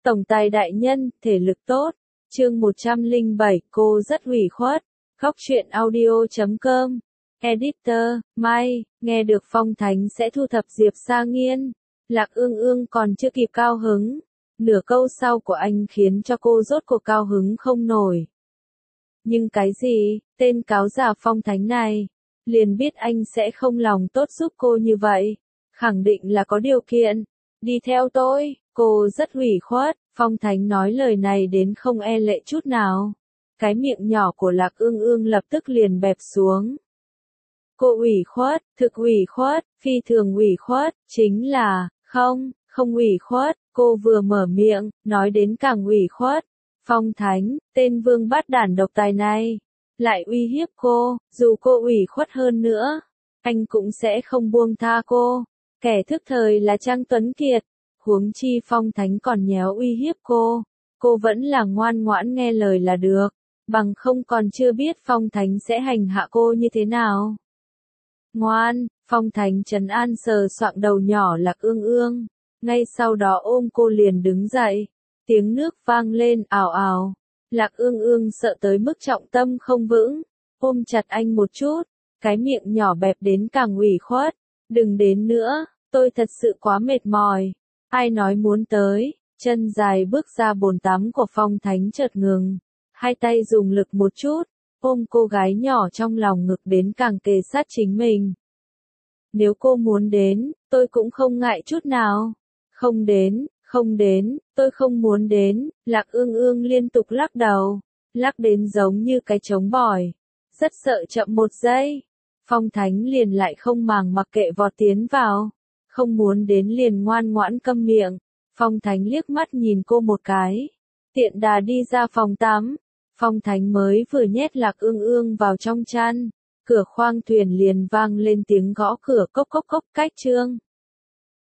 Tổng tài đại nhân, thể lực tốt. Chương 107, cô rất ủy khuất. Khóc chuyện audio.com. Editor, Mai, nghe được Phong Thánh sẽ thu thập Diệp Sa Nghiên. Lạc Ương Ương còn chưa kịp cao hứng. Nửa câu sau của anh khiến cho cô rốt cuộc cao hứng không nổi. Nhưng cái gì, tên cáo già Phong Thánh này, liền biết anh sẽ không lòng tốt giúp cô như vậy. Khẳng định là có điều kiện. Đi theo tôi, cô rất ủy khuất. Phong Thánh nói lời này đến không e lệ chút nào. Cái miệng nhỏ của Lạc Ương Ương lập tức liền bẹp xuống. Cô ủy khuất, thực ủy khuất, phi thường ủy khuất, chính là, không ủy khuất, cô vừa mở miệng, nói đến càng ủy khuất. Phong Thánh, tên vương bát đản độc tài này, lại uy hiếp cô, dù cô ủy khuất hơn nữa, anh cũng sẽ không buông tha cô. Kẻ thức thời là Trang Tuấn Kiệt, huống chi Phong Thánh còn nhéo uy hiếp cô vẫn là ngoan ngoãn nghe lời là được, bằng không còn chưa biết Phong Thánh sẽ hành hạ cô như thế nào. Ngoan, Phong Thánh trấn an sờ soạng đầu nhỏ Lạc Ương Ương, ngay sau đó ôm cô liền đứng dậy, tiếng nước vang lên ào ào. Lạc Ương Ương sợ tới mức trọng tâm không vững, ôm chặt anh một chút, cái miệng nhỏ bẹp đến càng ủy khuất. Đừng đến nữa, tôi thật sự quá mệt mỏi. Ai nói muốn tới, chân dài bước ra bồn tắm của Phong Thánh chợt ngừng, hai tay dùng lực một chút, ôm cô gái nhỏ trong lòng ngực đến càng kề sát chính mình. Nếu cô muốn đến, tôi cũng không ngại chút nào. Không đến, tôi không muốn đến. Lạc Ương Ương liên tục lắc đầu, lắc đến giống như cái trống bỏi, rất sợ chậm một giây. Phong Thánh liền lại không màng mặc kệ vọt tiến vào, không muốn đến liền ngoan ngoãn câm miệng. Phong Thánh liếc mắt nhìn cô một cái, tiện đà đi ra phòng tắm. Phong Thánh mới vừa nhét Lạc Ương Ương vào trong chăn, cửa khoang thuyền liền vang lên tiếng gõ cửa cốc cốc cốc. Cách Trương